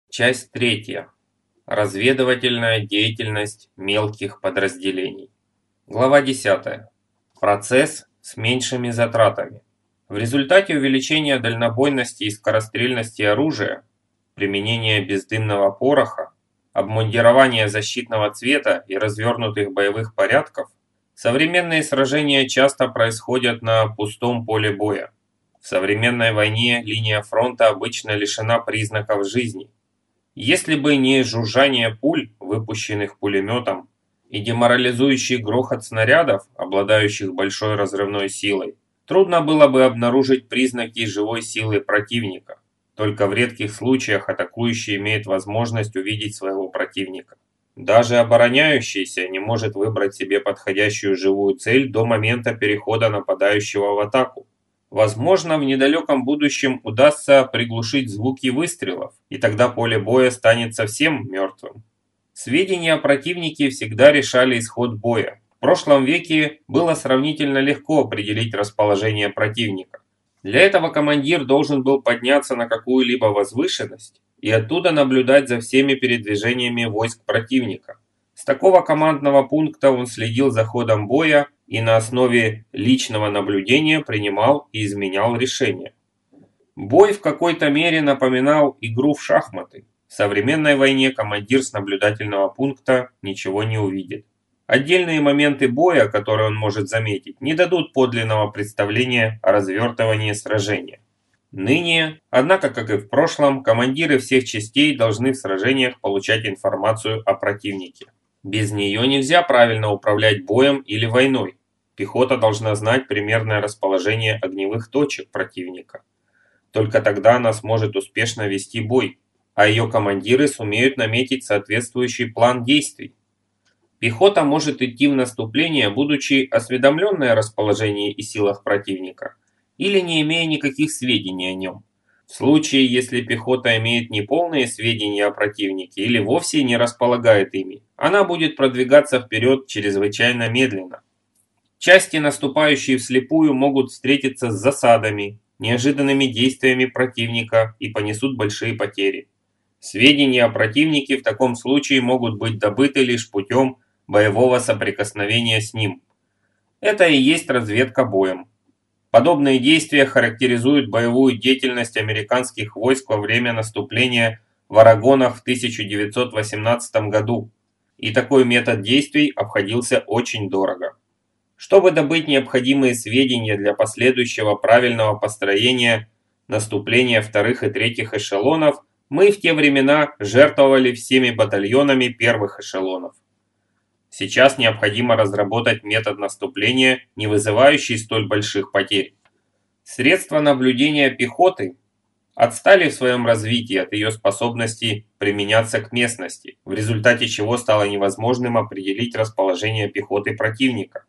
Часть третья. Разведывательная деятельность мелких подразделений. Глава 10. Процесс с меньшими затратами. В результате увеличения дальнобойности и скорострельности оружия, применения бездымного пороха, обмундирования защитного цвета и развернутых боевых порядков, современные сражения часто происходят на пустом поле боя. В современной войне линия фронта обычно лишена признаков жизни. Если бы не жужжание пуль, выпущенных пулеметом, и деморализующий грохот снарядов, обладающих большой разрывной силой, трудно было бы обнаружить признаки живой силы противника. Только в редких случаях атакующий имеет возможность увидеть своего противника. Даже обороняющийся не может выбрать себе подходящую живую цель до момента перехода нападающего в атаку. Возможно, в недалеком будущем удастся приглушить звуки выстрелов, и тогда поле боя станет совсем мертвым. Сведения о противнике всегда решали исход боя. В прошлом веке было сравнительно легко определить расположение противника. Для этого командир должен был подняться на какую-либо возвышенность и оттуда наблюдать за всеми передвижениями войск противника. С такого командного пункта он следил за ходом боя и на основе личного наблюдения принимал и изменял решения. Бой в какой-то мере напоминал игру в шахматы. В современной войне командир с наблюдательного пункта ничего не увидит. Отдельные моменты боя, которые он может заметить, не дадут подлинного представления о развертывании сражения. Ныне, однако, как и в прошлом, командиры всех частей должны в сражениях получать информацию о противнике. Без нее нельзя правильно управлять боем или войной. Пехота должна знать примерное расположение огневых точек противника. Только тогда она сможет успешно вести бой, а ее командиры сумеют наметить соответствующий план действий. Пехота может идти в наступление, будучи осведомленной о расположении и силах противника, или не имея никаких сведений о нем. В случае, если пехота имеет неполные сведения о противнике или вовсе не располагает ими, она будет продвигаться вперед чрезвычайно медленно. Части, наступающие вслепую, могут встретиться с засадами, неожиданными действиями противника и понесут большие потери. Сведения о противнике в таком случае могут быть добыты лишь путем боевого соприкосновения с ним. Это и есть разведка боем. Подобные действия характеризуют боевую деятельность американских войск во время наступления в Арагонах в 1918 году, и такой метод действий обходился очень дорого. Чтобы добыть необходимые сведения для последующего правильного построения наступления вторых и третьих эшелонов, мы в те времена жертвовали всеми батальонами первых эшелонов. Сейчас необходимо разработать метод наступления, не вызывающий столь больших потерь. Средства наблюдения пехоты отстали в своем развитии от ее способности применяться к местности, в результате чего стало невозможным определить расположение пехоты противника.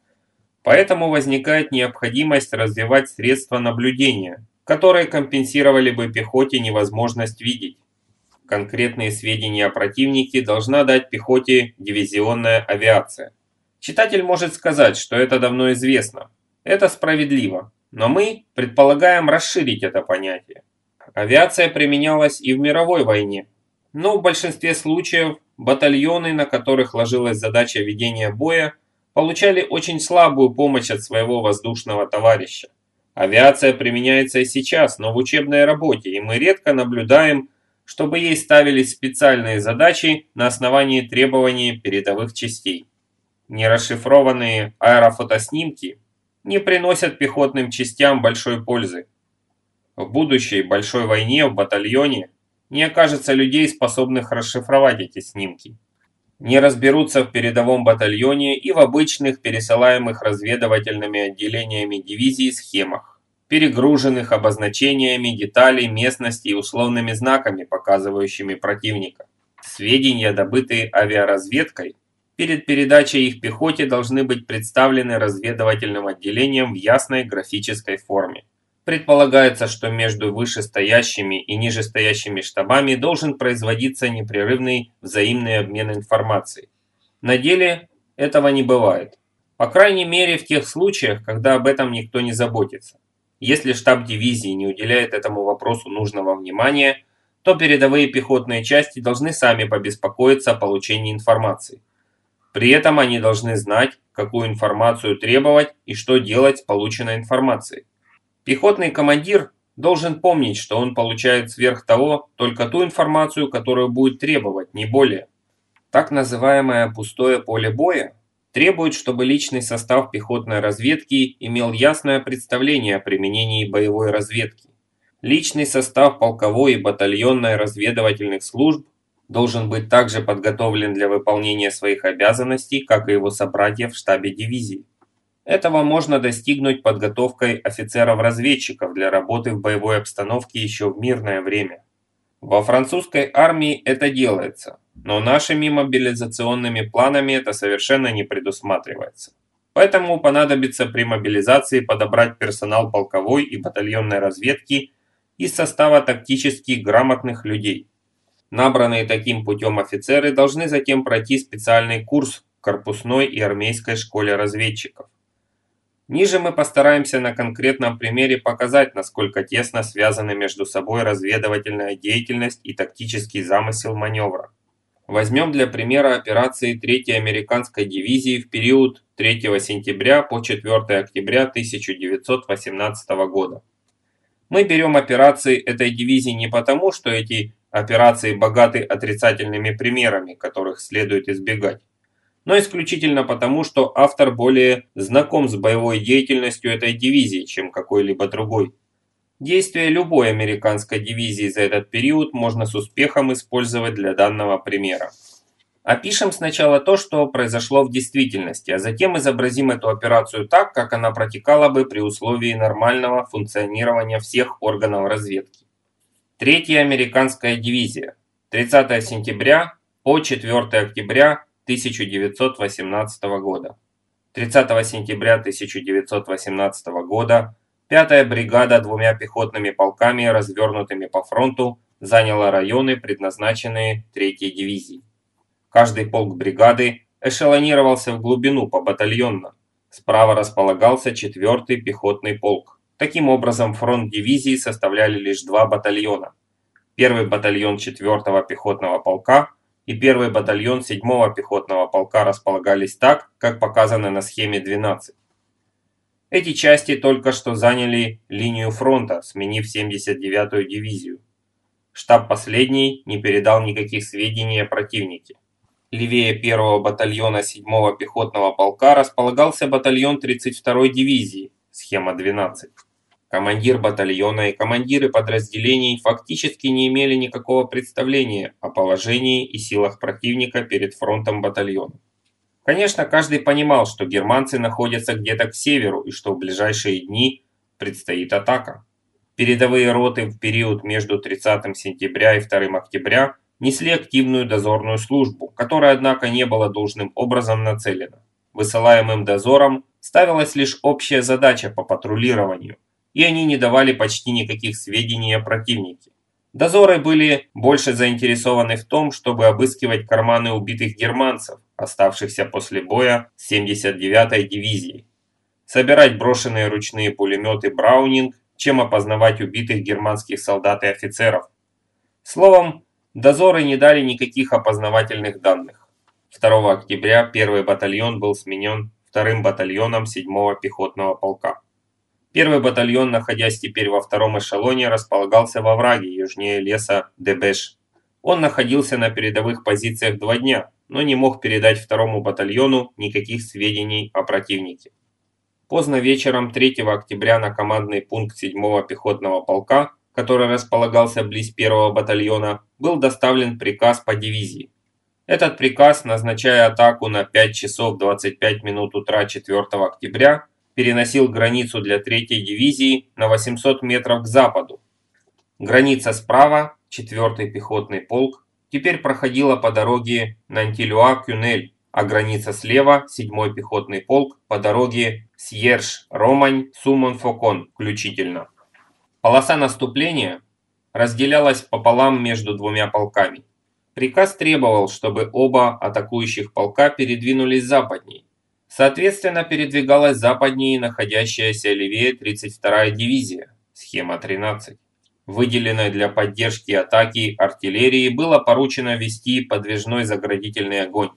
Поэтому возникает необходимость развивать средства наблюдения, которые компенсировали бы пехоте невозможность видеть. Конкретные сведения о противнике должна дать пехоте дивизионная авиация. Читатель может сказать, что это давно известно. Это справедливо, но мы предполагаем расширить это понятие. Авиация применялась и в мировой войне, но в большинстве случаев батальоны, на которых ложилась задача ведения боя, получали очень слабую помощь от своего воздушного товарища. Авиация применяется и сейчас, но в учебной работе, и мы редко наблюдаем, чтобы ей ставились специальные задачи на основании требований передовых частей. Нерасшифрованные аэрофотоснимки не приносят пехотным частям большой пользы. В будущей большой войне в батальоне не окажется людей, способных расшифровать эти снимки. Не разберутся в передовом батальоне и в обычных пересылаемых разведывательными отделениями дивизии схемах, перегруженных обозначениями деталей местности и условными знаками, показывающими противника. Сведения, добытые авиаразведкой, перед передачей их пехоте должны быть представлены разведывательным отделением в ясной графической форме. Предполагается, что между вышестоящими и нижестоящими штабами должен производиться непрерывный взаимный обмен информацией. На деле этого не бывает. По крайней мере в тех случаях, когда об этом никто не заботится. Если штаб дивизии не уделяет этому вопросу нужного внимания, то передовые пехотные части должны сами побеспокоиться о получении информации. При этом они должны знать, какую информацию требовать и что делать с полученной информацией. Пехотный командир должен помнить, что он получает сверх того только ту информацию, которую будет требовать, не более. Так называемое пустое поле боя требует, чтобы личный состав пехотной разведки имел ясное представление о применении боевой разведки. Личный состав полковой и батальонной разведывательных служб должен быть также подготовлен для выполнения своих обязанностей, как и его собратья в штабе дивизии. Этого можно достигнуть подготовкой офицеров-разведчиков для работы в боевой обстановке еще в мирное время. Во французской армии это делается, но нашими мобилизационными планами это совершенно не предусматривается. Поэтому понадобится при мобилизации подобрать персонал полковой и батальонной разведки из состава тактически грамотных людей. Набранные таким путем офицеры должны затем пройти специальный курс в корпусной и армейской школе разведчиков. Ниже мы постараемся на конкретном примере показать, насколько тесно связаны между собой разведывательная деятельность и тактический замысел маневра. Возьмем для примера операции 3-й американской дивизии в период 3 сентября по 4 октября 1918 года. Мы берем операции этой дивизии не потому, что эти операции богаты отрицательными примерами, которых следует избегать, но исключительно потому, что автор более знаком с боевой деятельностью этой дивизии, чем какой-либо другой. Действия любой американской дивизии за этот период можно с успехом использовать для данного примера. Опишем сначала то, что произошло в действительности, а затем изобразим эту операцию так, как она протекала бы при условии нормального функционирования всех органов разведки. 3-я американская дивизия. 30 сентября по 4 октября 1918 года. 30 сентября 1918 года 5-я бригада 2 пехотными полками, развернутыми по фронту, заняла районы, предназначенные 3-й дивизии. Каждый полк бригады эшелонировался в глубину побатальонно. Справа располагался 4-й пехотный полк. Таким образом, фронт дивизии составляли лишь 2 батальона. 1-й батальон 4-го пехотного полка и 1-й батальон 7-го пехотного полка располагались так, как показано на схеме 12. Эти части только что заняли линию фронта, сменив 79-ю дивизию. Штаб последней не передал никаких сведений о противнике. Левее 1-го батальона 7-го пехотного полка располагался батальон 32-й дивизии, схема 12. Командир батальона и командиры подразделений фактически не имели никакого представления о положении и силах противника перед фронтом батальона. Конечно, каждый понимал, что германцы находятся где-то к северу и что в ближайшие дни предстоит атака. Передовые роты в период между 30 сентября и 2 октября несли активную дозорную службу, которая, однако, не была должным образом нацелена. Высылаемым дозором ставилась лишь общая задача по патрулированию, и они не давали почти никаких сведений о противнике. Дозоры были больше заинтересованы в том, чтобы обыскивать карманы убитых германцев, оставшихся после боя с 79-й дивизией, собирать брошенные ручные пулеметы «Браунинг», чем опознавать убитых германских солдат и офицеров. Словом, дозоры не дали никаких опознавательных данных. 2 октября 1-й батальон был сменен 2-м батальоном 7-го пехотного полка. 1-й батальон, находясь теперь во 2-м эшелоне, располагался во враге южнее леса Дебеш. Он находился на передовых позициях 2 дня, но не мог передать 2-му батальону никаких сведений о противнике. Поздно вечером 3 октября на командный пункт 7-го пехотного полка, который располагался близ 1-го батальона, был доставлен приказ по дивизии. Этот приказ, назначая атаку на 5 часов 25 минут утра 4 октября, переносил границу для 3-й дивизии на 800 метров к западу. Граница справа, 4-й пехотный полк, теперь проходила по дороге Нантилюа-Кюнель, а граница слева, 7-й пехотный полк, по дороге Сьерж-Романь-Сумон-Фокон включительно. Полоса наступления разделялась пополам между 2 полками. Приказ требовал, чтобы оба атакующих полка передвинулись западней. Соответственно, передвигалась западнее находящаяся левее 32-я дивизия, схема 13. выделенной для поддержки атаки артиллерии, было поручено вести подвижной заградительный огонь.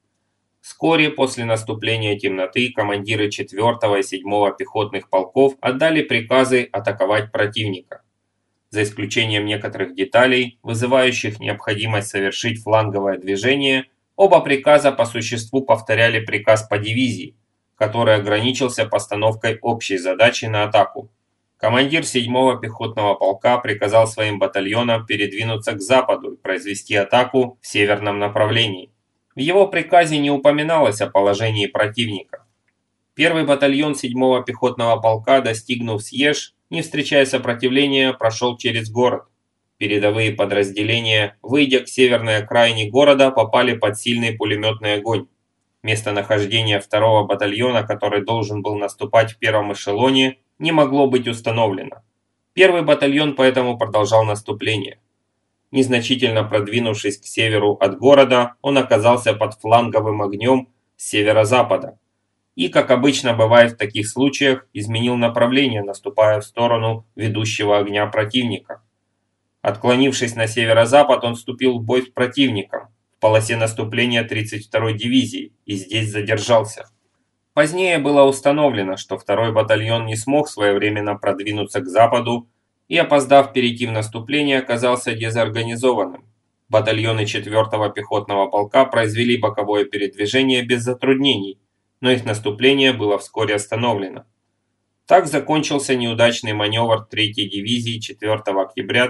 Вскоре после наступления темноты командиры 4-го и 7-го пехотных полков отдали приказы атаковать противника. За исключением некоторых деталей, вызывающих необходимость совершить фланговое движение, оба приказа по существу повторяли приказ по дивизии, который ограничился постановкой общей задачи на атаку. Командир 7-го пехотного полка приказал своим батальонам передвинуться к западу и произвести атаку в северном направлении. В его приказе не упоминалось о положении противника. Первый батальон 7-го пехотного полка, достигнув Сьеж, не встречая сопротивления, прошел через город. Передовые подразделения, выйдя к северной окраине города, попали под сильный пулеметный огонь. Местонахождение 2-го батальона, который должен был наступать в первом эшелоне, не могло быть установлено. Первый батальон поэтому продолжал наступление. Незначительно продвинувшись к северу от города, он оказался под фланговым огнем с северо-запада. И, как обычно бывает в таких случаях, изменил направление, наступая в сторону ведущего огня противника. Отклонившись на северо-запад, он вступил в бой с противником в полосе наступления 32-й дивизии и здесь задержался. Позднее было установлено, что 2-й батальон не смог своевременно продвинуться к западу и, опоздав перейти в наступление, оказался дезорганизованным. Батальоны 4-го пехотного полка произвели боковое передвижение без затруднений, но их наступление было вскоре остановлено. Так закончился неудачный маневр 3-й дивизии 4 октября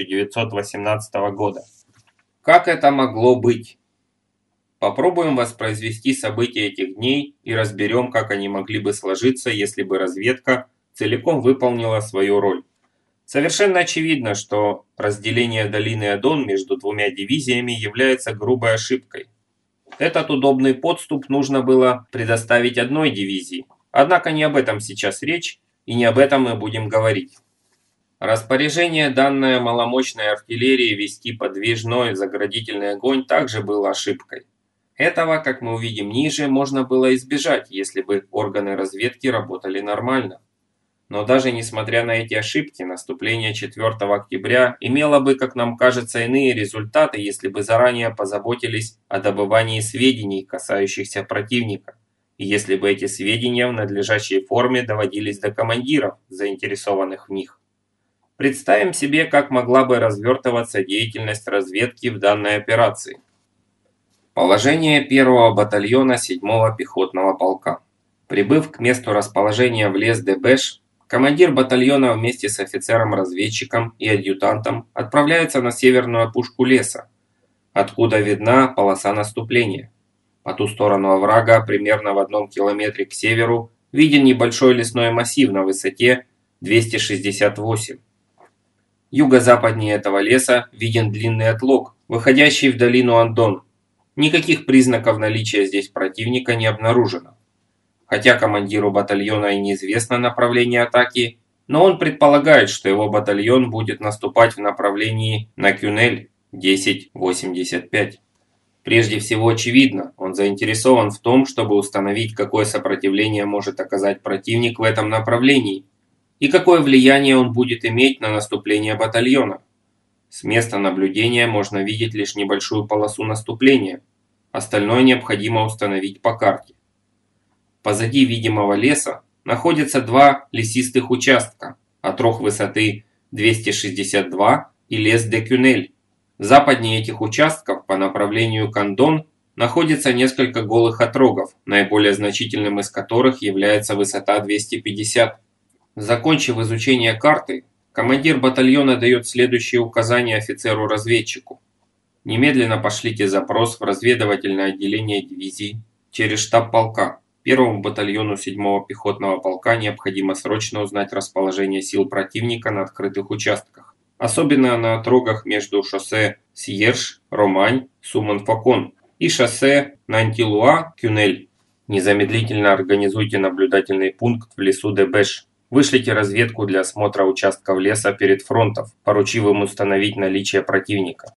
1918 года. Как это могло быть? Попробуем воспроизвести события этих дней и разберем, как они могли бы сложиться, если бы разведка целиком выполнила свою роль. Совершенно очевидно, что разделение долины Адон между двумя дивизиями является грубой ошибкой. Этот удобный подступ нужно было предоставить одной дивизии, однако не об этом сейчас речь, и не об этом мы будем говорить. Распоряжение, данное маломощной артиллерии вести подвижной заградительный огонь, также было ошибкой. Этого, как мы увидим ниже, можно было избежать, если бы органы разведки работали нормально. Но даже несмотря на эти ошибки, наступление 4 октября имело бы, как нам кажется, иные результаты, если бы заранее позаботились о добывании сведений, касающихся противника, и если бы эти сведения в надлежащей форме доводились до командиров, заинтересованных в них. Представим себе, как могла бы развертываться деятельность разведки в данной операции. Положение 1-го батальона 7-го пехотного полка. Прибыв к месту расположения в лес Дебеш, командир батальона вместе с офицером-разведчиком и адъютантом отправляется на северную опушку леса, откуда видна полоса наступления. По ту сторону оврага, примерно в 1 километре к северу, виден небольшой лесной массив на высоте 268. Юго-западнее этого леса виден длинный отлог, выходящий в долину Андон. Никаких признаков наличия здесь противника не обнаружено. Хотя командиру батальона и неизвестно направление атаки, но он предполагает, что его батальон будет наступать в направлении на Кюнель 1085. Прежде всего очевидно, он заинтересован в том, чтобы установить, какое сопротивление может оказать противник в этом направлении и какое влияние он будет иметь на наступление батальона. С места наблюдения можно видеть лишь небольшую полосу наступления, остальное необходимо установить по карте. Позади видимого леса находятся два лесистых участка, отрог высоты 262 и лес де Кюнель. Западнее этих участков по направлению к Андон находится несколько голых отрогов, наиболее значительным из которых является высота 250. Закончив изучение карты, командир батальона дает следующие указания офицеру-разведчику. Немедленно пошлите запрос в разведывательное отделение дивизии через штаб полка. Первому батальону 7-го пехотного полка необходимо срочно узнать расположение сил противника на открытых участках, особенно на отрогах между шоссе Сьерж, Романь, Суман-Факон и шоссе Нантилуа-Кюнель. Незамедлительно организуйте наблюдательный пункт в лесу Дебеш. Вышлите разведку для осмотра участков леса перед фронтом, поручив им установить наличие противника.